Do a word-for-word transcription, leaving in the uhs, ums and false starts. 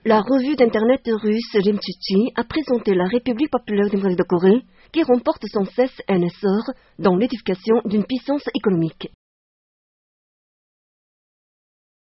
La revue d'internet russe Rimchichi a présenté la République populaire démocratique de Corée qui remporte sans cesse un essor dans l'édification d'une puissance économique.